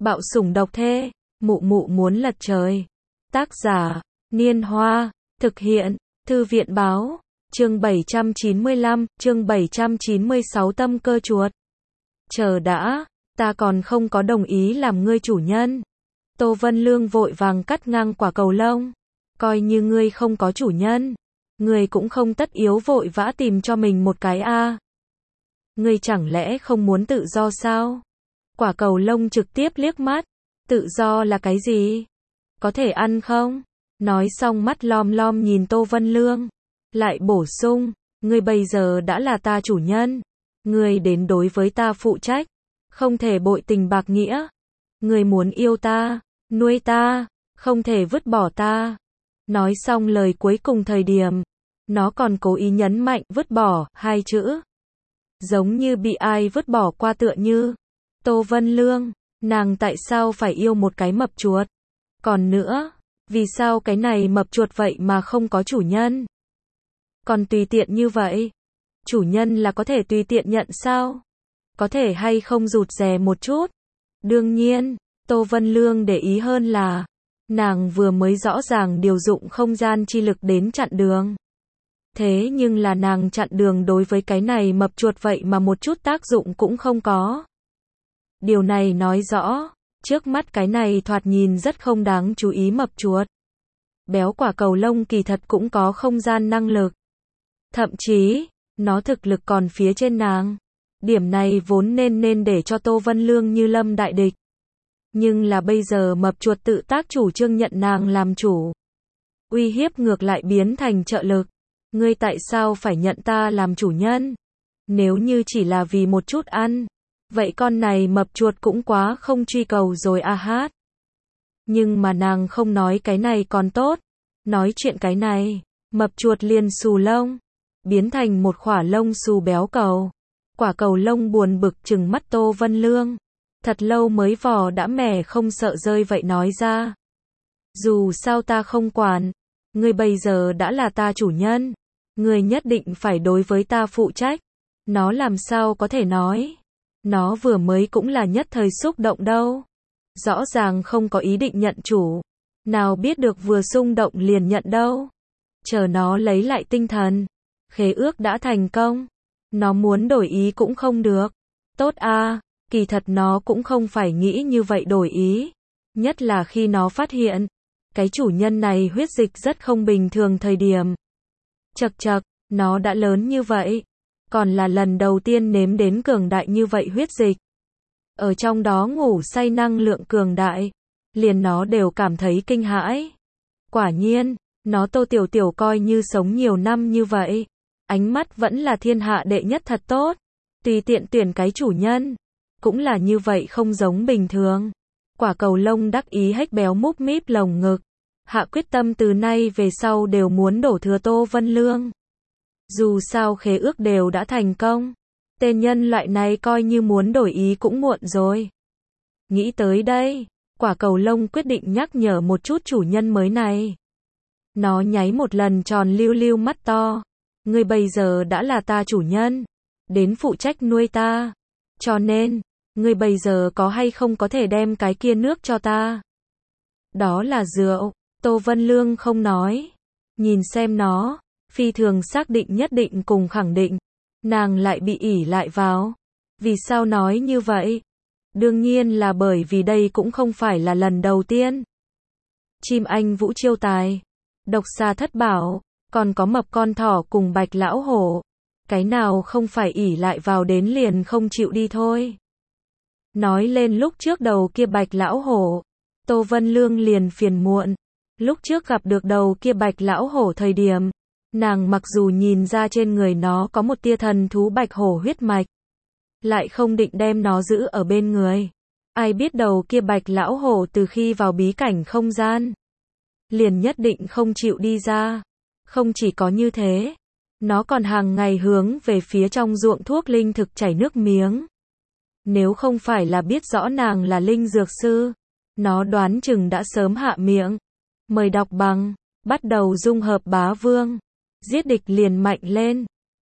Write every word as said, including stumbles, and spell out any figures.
Bạo sủng độc thê, mụ mụ muốn lật trời. Tác giả, Niên Hoa, thực hiện, Thư viện báo, chương bảy trăm chín mươi lăm, chương bảy trăm chín mươi sáu tâm cơ chuột. Chờ đã, ta còn không có đồng ý làm ngươi chủ nhân. Tô Vân Lương vội vàng cắt ngang Quả Cầu Lông. Coi như ngươi không có chủ nhân, ngươi cũng không tất yếu vội vã tìm cho mình một cái a. Ngươi chẳng lẽ không muốn tự do sao? Quả Cầu Lông trực tiếp liếc mắt. Tự do là cái gì? Có thể ăn không? Nói xong mắt lom lom nhìn Tô Vân Lương. Lại bổ sung, ngươi bây giờ đã là ta chủ nhân. Ngươi đến đối với ta phụ trách. Không thể bội tình bạc nghĩa. Ngươi muốn yêu ta, nuôi ta, không thể vứt bỏ ta. Nói xong lời cuối cùng thời điểm, nó còn cố ý nhấn mạnh vứt bỏ hai chữ. Giống như bị ai vứt bỏ qua tựa như. Tô Vân Lương, nàng tại sao phải yêu một cái mập chuột? Còn nữa, vì sao cái này mập chuột vậy mà không có chủ nhân? Còn tùy tiện như vậy? Chủ nhân là có thể tùy tiện nhận sao? Có thể hay không rụt rè một chút? Đương nhiên, Tô Vân Lương để ý hơn là, nàng vừa mới rõ ràng điều dụng không gian chi lực đến chặn đường. Thế nhưng là nàng chặn đường đối với cái này mập chuột vậy mà một chút tác dụng cũng không có. Điều này nói rõ, trước mắt cái này thoạt nhìn rất không đáng chú ý mập chuột. Béo Quả Cầu Lông kỳ thật cũng có không gian năng lực. Thậm chí, nó thực lực còn phía trên nàng. Điểm này vốn nên nên để cho Tô Vân Lương như lâm đại địch. Nhưng là bây giờ mập chuột tự tác chủ trương nhận nàng làm chủ. Uy hiếp ngược lại biến thành trợ lực. Ngươi tại sao phải nhận ta làm chủ nhân? Nếu như chỉ là vì một chút ăn, vậy con này mập chuột cũng quá không truy cầu rồi a hát. Nhưng mà nàng không nói cái này còn tốt. Nói chuyện cái này, mập chuột liền xù lông. Biến thành một khỏa lông xù béo cầu. Quả Cầu Lông buồn bực trừng mắt Tô Vân Lương. Thật lâu mới vò đã mẻ không sợ rơi vậy nói ra. Dù sao ta không quản. Ngươi bây giờ đã là ta chủ nhân. Ngươi nhất định phải đối với ta phụ trách. Nó làm sao có thể nói. Nó vừa mới cũng là nhất thời xúc động đâu. Rõ ràng không có ý định nhận chủ. Nào biết được vừa xung động liền nhận đâu. Chờ nó lấy lại tinh thần. Khế ước đã thành công. Nó muốn đổi ý cũng không được. Tốt a, kỳ thật nó cũng không phải nghĩ như vậy đổi ý. Nhất là khi nó phát hiện, cái chủ nhân này huyết dịch rất không bình thường thời điểm. Chậc chậc, nó đã lớn như vậy. Còn là lần đầu tiên nếm đến cường đại như vậy huyết dịch. Ở trong đó ngủ say năng lượng cường đại. Liền nó đều cảm thấy kinh hãi. Quả nhiên, nó Tô Tiểu Tiểu coi như sống nhiều năm như vậy. Ánh mắt vẫn là thiên hạ đệ nhất thật tốt. Tùy tiện tuyển cái chủ nhân. Cũng là như vậy không giống bình thường. Quả Cầu Lông đắc ý hếch béo múp míp lồng ngực. Hạ quyết tâm từ nay về sau đều muốn đổ thừa Tô Vân Lương. Dù sao khế ước đều đã thành công. Tên nhân loại này coi như muốn đổi ý cũng muộn rồi. Nghĩ tới đây, Quả Cầu Lông quyết định nhắc nhở một chút chủ nhân mới này. Nó nháy một lần tròn lưu lưu mắt to. Ngươi bây giờ đã là ta chủ nhân. Đến phụ trách nuôi ta. Cho nên, ngươi bây giờ có hay không có thể đem cái kia nước cho ta? Đó là rượu. Tô Vân Lương không nói. Nhìn xem nó, phi thường xác định nhất định cùng khẳng định. Nàng lại bị ỉ lại vào. Vì sao nói như vậy? Đương nhiên là bởi vì đây cũng không phải là lần đầu tiên. Chim Anh Vũ chiêu tài. Độc xà thất bảo. Còn có mập con thỏ cùng Bạch lão hổ. Cái nào không phải ỉ lại vào đến liền không chịu đi thôi. Nói lên lúc trước đầu kia Bạch lão hổ. Tô Vân Lương liền phiền muộn. Lúc trước gặp được đầu kia Bạch lão hổ thời điểm. Nàng mặc dù nhìn ra trên người nó có một tia thần thú bạch hổ huyết mạch. Lại không định đem nó giữ ở bên người. Ai biết đầu kia Bạch lão hổ từ khi vào bí cảnh không gian. Liền nhất định không chịu đi ra. Không chỉ có như thế, nó còn hàng ngày hướng về phía trong ruộng thuốc linh thực chảy nước miếng. Nếu không phải là biết rõ nàng là linh dược sư, nó đoán chừng đã sớm hạ miệng. Mời đọc bằng, bắt đầu dung hợp bá vương, giết địch liền mạnh lên.